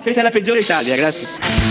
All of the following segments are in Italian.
Questa è la peggiore Italia, grazie.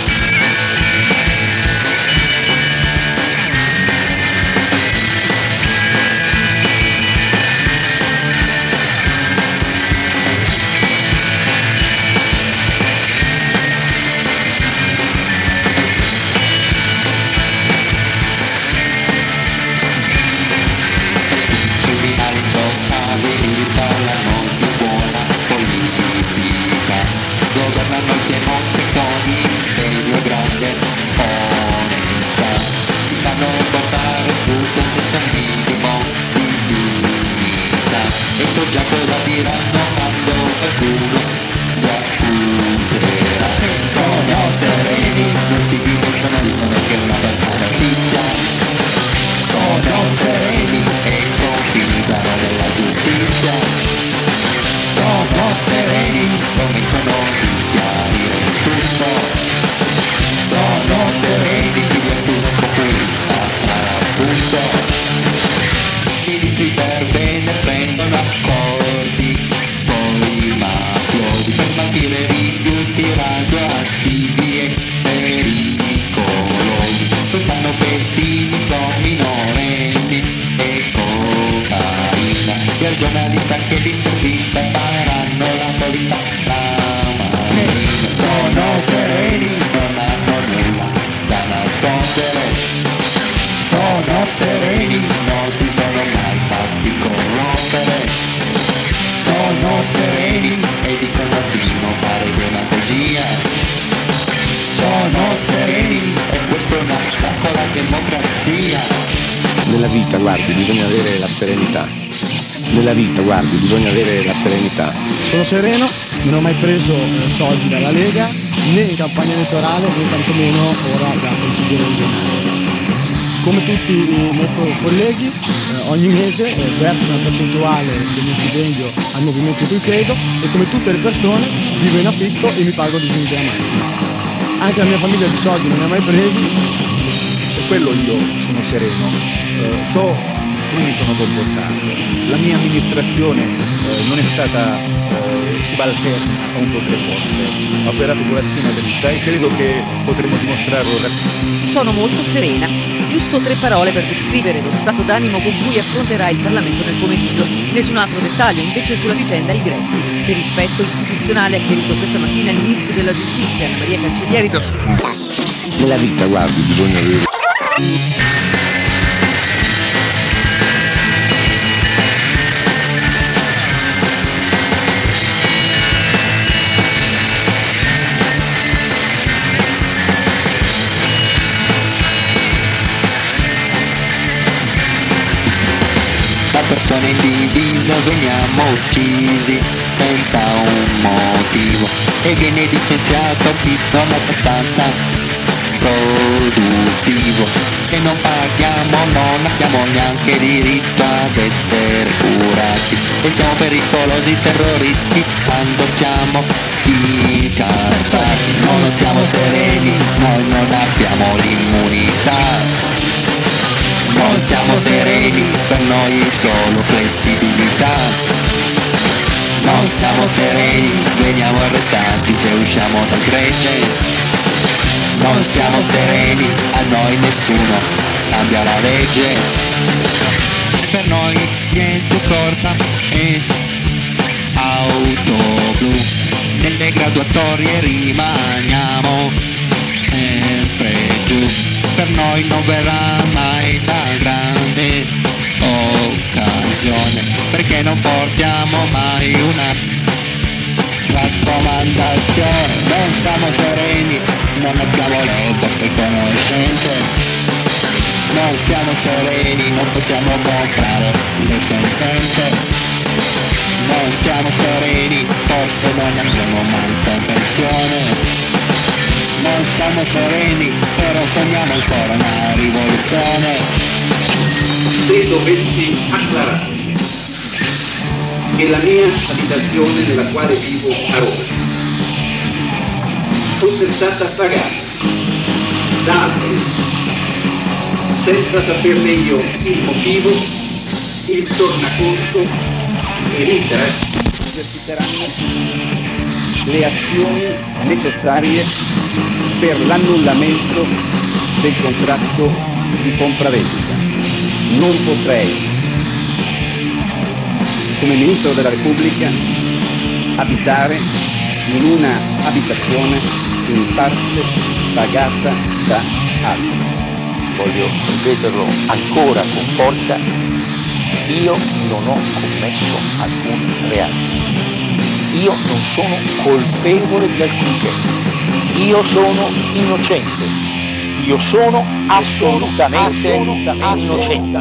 Sereni, non si sono mai fatti corrompere, sono sereni e dicono di non fare demagogia, sono sereni e questo è un attacco alla democrazia. Nella vita, guardi, bisogna avere la serenità. Nella vita, guardi, bisogna avere la serenità. Sono sereno, non ho mai preso soldi dalla Lega, né in campagna elettorale, né tantomeno ora da consigliere regionale. Come tutti i miei colleghi, ogni mese verso una percentuale del mio stipendio al movimento in cui credo e come tutte le persone vivo in affitto e mi pago di dignità macchina. Anche la mia famiglia di soldi non ne ha mai presi. Per quello io sono sereno, so come mi sono comportato. La mia amministrazione non è stata subalterna a un potere forte, ha operato con la schiena dritta e credo che potremo dimostrarlo. Sono molto serena. Giusto 3 parole per descrivere lo stato d'animo con cui affronterà il Parlamento nel pomeriggio. Nessun altro dettaglio invece sulla vicenda Igresti. Per rispetto istituzionale ha chiarito questa mattina il Ministro della Giustizia, Anna Maria Cancellieri. Nella vita, guardi, bisogna avere... Persone in divisa veniamo uccisi senza un motivo e viene licenziato chi non è abbastanza produttivo e non paghiamo, non abbiamo neanche diritto ad essere curati e siamo pericolosi terroristi quando siamo incazzati. Noi non siamo sereni, noi non abbiamo l'immunità. Non siamo sereni, per noi solo flessibilità. Non siamo sereni, veniamo arrestati se usciamo dal gregge. Non siamo sereni, a noi nessuno cambia la legge. E per noi niente scorta e auto blu. Nelle graduatorie rimaniamo sempre giù. Per noi non verrà mai la grande occasione, perché non portiamo mai una raccomandazione. Non siamo sereni, non abbiamo le vostre conoscenze. Non siamo sereni, non possiamo comprare le sentenze. Non siamo sereni, forse non andremo manco in pensione. Non siamo sereni, però sogniamo ancora una rivoluzione. Se dovessi acclarare che la mia abitazione nella quale vivo a Roma fosse stata pagata da altri senza saperne io il motivo, il tornaconto e l'interesse le azioni necessarie per l'annullamento del contratto di compravendita. Non potrei, come Ministro della Repubblica, abitare in una abitazione in parte pagata da altri. Voglio ripeterlo ancora con forza, io non ho commesso alcun reato. Io non sono colpevole di alcunché. Io sono innocente. Io sono assolutamente innocente.